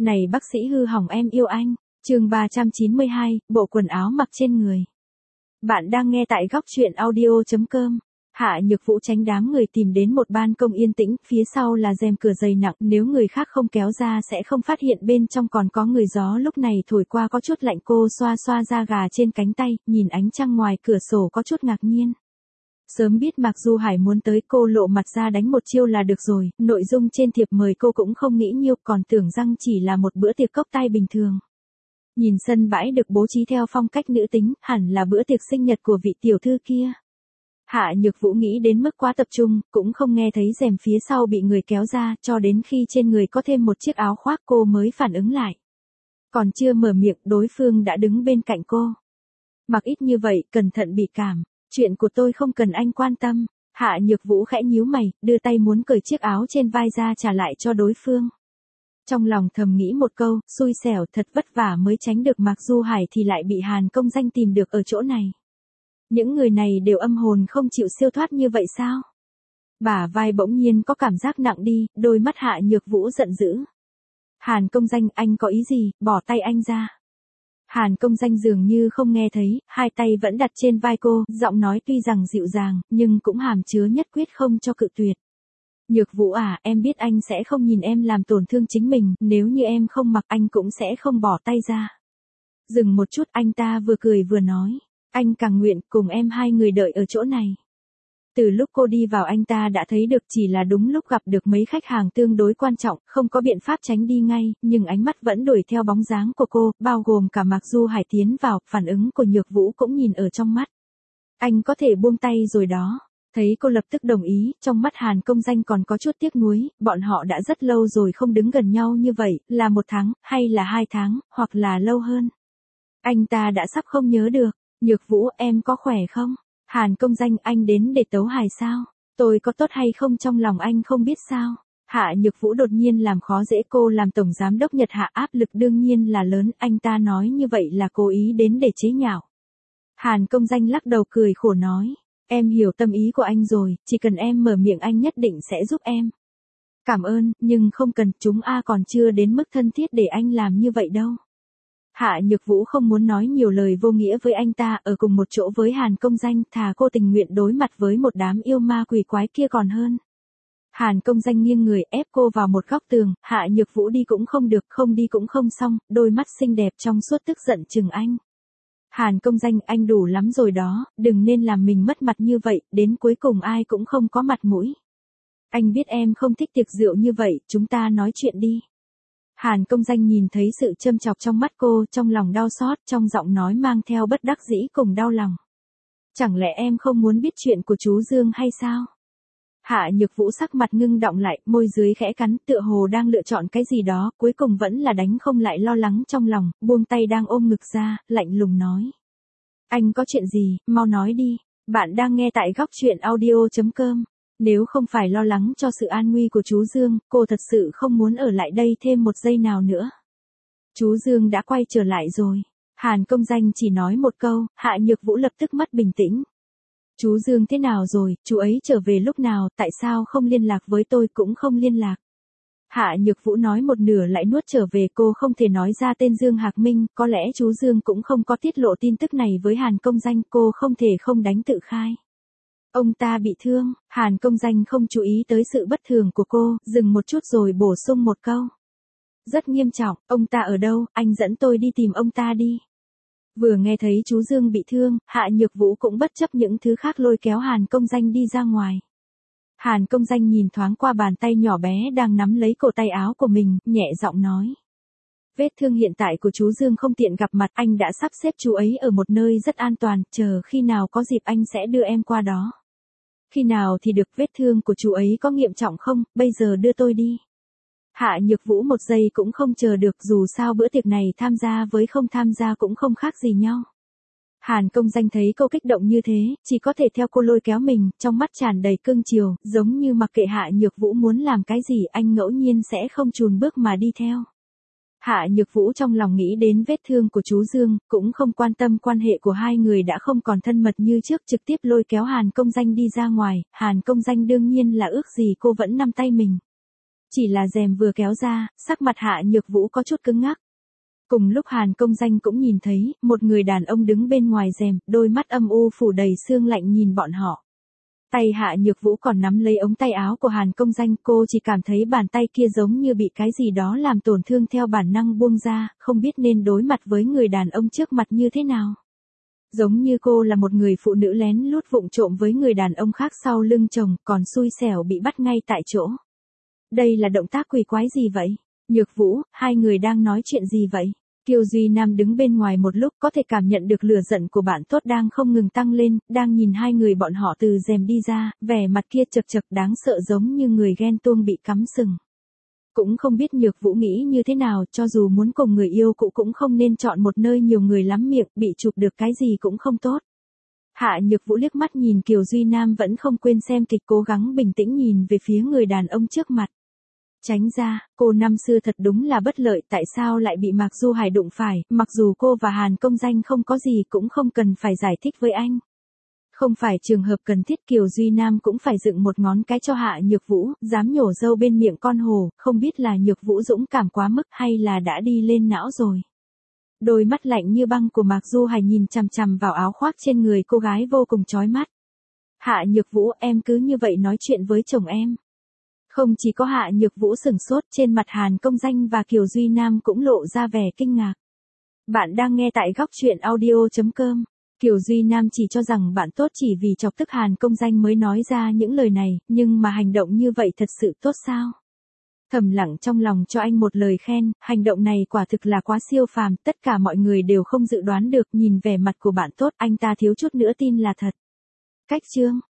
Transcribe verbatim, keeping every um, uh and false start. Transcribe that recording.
Này bác sĩ hư hỏng em yêu anh. Chương ba trăm chín mươi hai, bộ quần áo mặc trên người. Bạn đang nghe tại góc truyện audio chấm com. Hạ Nhược Vũ tránh đám người tìm đến một ban công yên tĩnh, phía sau là rèm cửa dày nặng, nếu người khác không kéo ra sẽ không phát hiện bên trong còn có người. Gió lúc này thổi qua có chút lạnh, cô xoa xoa da gà trên cánh tay, nhìn ánh trăng ngoài cửa sổ có chút ngạc nhiên. Sớm biết Mạc Du Hải muốn tới cô lộ mặt ra đánh một chiêu là được rồi, nội dung trên thiệp mời cô cũng không nghĩ nhiều, còn tưởng rằng chỉ là một bữa tiệc cốc tay bình thường. Nhìn sân bãi được bố trí theo phong cách nữ tính, hẳn là bữa tiệc sinh nhật của vị tiểu thư kia. Hạ Nhược Vũ nghĩ đến mức quá tập trung, cũng không nghe thấy rèm phía sau bị người kéo ra, cho đến khi trên người có thêm một chiếc áo khoác cô mới phản ứng lại. Còn chưa mở miệng, đối phương đã đứng bên cạnh cô. Mặc ít như vậy, cẩn thận bị cảm. Chuyện của tôi không cần anh quan tâm. Hạ Nhược Vũ khẽ nhíu mày, đưa tay muốn cởi chiếc áo trên vai ra trả lại cho đối phương. Trong lòng thầm nghĩ một câu, xui xẻo, thật vất vả mới tránh được Mạc Du Hải thì lại bị Hàn Công Danh tìm được ở chỗ này. Những người này đều âm hồn không chịu siêu thoát như vậy sao? Bả vai bỗng nhiên có cảm giác nặng đi, đôi mắt Hạ Nhược Vũ giận dữ. Hàn Công Danh, anh có ý gì, bỏ tay anh ra. Hàn Công Danh dường như không nghe thấy, hai tay vẫn đặt trên vai cô, giọng nói tuy rằng dịu dàng, nhưng cũng hàm chứa nhất quyết không cho cự tuyệt. Nhược Vũ à, em biết anh sẽ không nhìn em làm tổn thương chính mình, nếu như em không mặc anh cũng sẽ không bỏ tay ra. Dừng một chút, anh ta vừa cười vừa nói, anh càng nguyện cùng em hai người đợi ở chỗ này. Từ lúc cô đi vào anh ta đã thấy được, chỉ là đúng lúc gặp được mấy khách hàng tương đối quan trọng, không có biện pháp tránh đi ngay, nhưng ánh mắt vẫn đuổi theo bóng dáng của cô, bao gồm cả Mạc Du Hải tiến vào, phản ứng của Nhược Vũ cũng nhìn ở trong mắt. Anh có thể buông tay rồi đó. Thấy cô lập tức đồng ý, trong mắt Hàn Công Danh còn có chút tiếc nuối, bọn họ đã rất lâu rồi không đứng gần nhau như vậy, là một tháng, hay là hai tháng, hoặc là lâu hơn. Anh ta đã sắp không nhớ được. Nhược Vũ, em có khỏe không? Hàn Công Danh, anh đến để tấu hài sao? Tôi có tốt hay không trong lòng anh không biết sao? Hạ Nhược Vũ đột nhiên làm khó dễ cô, làm tổng giám đốc Nhật Hạ áp lực đương nhiên là lớn, anh ta nói như vậy là cố ý đến để chế nhạo. Hàn Công Danh lắc đầu cười khổ nói, em hiểu tâm ý của anh rồi, chỉ cần em mở miệng anh nhất định sẽ giúp em. Cảm ơn, nhưng không cần, chúng a còn chưa đến mức thân thiết để anh làm như vậy đâu. Hạ Nhược Vũ không muốn nói nhiều lời vô nghĩa với anh ta, ở cùng một chỗ với Hàn Công Danh, thà cô tình nguyện đối mặt với một đám yêu ma quỷ quái kia còn hơn. Hàn Công Danh nghiêng người ép cô vào một góc tường, Hạ Nhược Vũ đi cũng không được, không đi cũng không xong, đôi mắt xinh đẹp trong suốt tức giận chừng anh. Hàn Công Danh, anh đủ lắm rồi đó, đừng nên làm mình mất mặt như vậy, đến cuối cùng ai cũng không có mặt mũi. Anh biết em không thích tiệc rượu như vậy, chúng ta nói chuyện đi. Hàn Công Danh nhìn thấy sự châm chọc trong mắt cô, trong lòng đau xót, trong giọng nói mang theo bất đắc dĩ cùng đau lòng. Chẳng lẽ em không muốn biết chuyện của chú Dương hay sao? Hạ Nhược Vũ sắc mặt ngưng đọng lại, môi dưới khẽ cắn, tựa hồ đang lựa chọn cái gì đó, cuối cùng vẫn là đánh không lại lo lắng trong lòng, buông tay đang ôm ngực ra, lạnh lùng nói. Anh có chuyện gì, mau nói đi, bạn đang nghe tại góc truyện audio chấm com. Nếu không phải lo lắng cho sự an nguy của chú Dương, cô thật sự không muốn ở lại đây thêm một giây nào nữa. Chú Dương đã quay trở lại rồi. Hàn Công Danh chỉ nói một câu, Hạ Nhược Vũ lập tức mất bình tĩnh. Chú Dương thế nào rồi, chú ấy trở về lúc nào, tại sao không liên lạc với tôi cũng không liên lạc. Hạ Nhược Vũ nói một nửa lại nuốt trở về, cô không thể nói ra tên Dương Hạc Minh, có lẽ chú Dương cũng không có tiết lộ tin tức này với Hàn Công Danh, cô không thể không đánh tự khai. Ông ta bị thương, Hàn Công Danh không chú ý tới sự bất thường của cô, dừng một chút rồi bổ sung một câu. Rất nghiêm trọng, ông ta ở đâu, anh dẫn tôi đi tìm ông ta đi. Vừa nghe thấy chú Dương bị thương, Hạ Nhược Vũ cũng bất chấp những thứ khác lôi kéo Hàn Công Danh đi ra ngoài. Hàn Công Danh nhìn thoáng qua bàn tay nhỏ bé đang nắm lấy cổ tay áo của mình, nhẹ giọng nói. Vết thương hiện tại của chú Dương không tiện gặp mặt, anh đã sắp xếp chú ấy ở một nơi rất an toàn, chờ khi nào có dịp anh sẽ đưa em qua đó. Khi nào thì được, vết thương của chú ấy có nghiêm trọng không, bây giờ đưa tôi đi. Hạ Nhược Vũ một giây cũng không chờ được, dù sao bữa tiệc này tham gia với không tham gia cũng không khác gì nhau. Hàn Công Danh thấy cô kích động như thế, chỉ có thể theo cô lôi kéo mình, trong mắt tràn đầy cương chiều, giống như mặc kệ Hạ Nhược Vũ muốn làm cái gì anh ngẫu nhiên sẽ không chùn bước mà đi theo. Hạ Nhược Vũ trong lòng nghĩ đến vết thương của chú Dương, cũng không quan tâm quan hệ của hai người đã không còn thân mật như trước, trực tiếp lôi kéo Hàn Công Danh đi ra ngoài, Hàn Công Danh đương nhiên là ước gì cô vẫn nắm tay mình. Chỉ là rèm vừa kéo ra, sắc mặt Hạ Nhược Vũ có chút cứng ngắc. Cùng lúc Hàn Công Danh cũng nhìn thấy, một người đàn ông đứng bên ngoài rèm, đôi mắt âm u phủ đầy sương lạnh nhìn bọn họ. Tay Hạ Nhược Vũ còn nắm lấy ống tay áo của Hàn Công Danh, cô chỉ cảm thấy bàn tay kia giống như bị cái gì đó làm tổn thương, theo bản năng buông ra, không biết nên đối mặt với người đàn ông trước mặt như thế nào. Giống như cô là một người phụ nữ lén lút vụng trộm với người đàn ông khác sau lưng chồng, còn xui xẻo bị bắt ngay tại chỗ. Đây là động tác quỷ quái gì vậy? Nhược Vũ, hai người đang nói chuyện gì vậy? Kiều Duy Nam đứng bên ngoài một lúc, có thể cảm nhận được lửa giận của bạn tốt đang không ngừng tăng lên, đang nhìn hai người bọn họ từ rèm đi ra, vẻ mặt kia chật chật đáng sợ giống như người ghen tuông bị cắm sừng. Cũng không biết Nhược Vũ nghĩ như thế nào, cho dù muốn cùng người yêu cũ cũng không nên chọn một nơi nhiều người lắm miệng, bị chụp được cái gì cũng không tốt. Hạ Nhược Vũ liếc mắt nhìn Kiều Duy Nam vẫn không quên xem kịch, cố gắng bình tĩnh nhìn về phía người đàn ông trước mặt. Tránh ra, cô năm xưa thật đúng là bất lợi, tại sao lại bị Mạc Du Hải đụng phải, mặc dù cô và Hàn Công Danh không có gì cũng không cần phải giải thích với anh. Không phải trường hợp cần thiết, Kiều Duy Nam cũng phải dựng một ngón cái cho Hạ Nhược Vũ, dám nhổ râu bên miệng con hồ, không biết là Nhược Vũ dũng cảm quá mức hay là đã đi lên não rồi. Đôi mắt lạnh như băng của Mạc Du Hải nhìn chằm chằm vào áo khoác trên người cô gái vô cùng chói mắt. Hạ Nhược Vũ, em cứ như vậy nói chuyện với chồng em. Không chỉ có Hạ Nhược Vũ sửng sốt, trên mặt Hàn Công Danh và Kiều Duy Nam cũng lộ ra vẻ kinh ngạc. Bạn đang nghe tại góc truyện audio chấm com. Kiều Duy Nam chỉ cho rằng bạn tốt chỉ vì chọc tức Hàn Công Danh mới nói ra những lời này, nhưng mà hành động như vậy thật sự tốt sao? Thầm lặng trong lòng cho anh một lời khen, hành động này quả thực là quá siêu phàm, tất cả mọi người đều không dự đoán được, nhìn vẻ mặt của bạn tốt, anh ta thiếu chút nữa tin là thật. Cách chương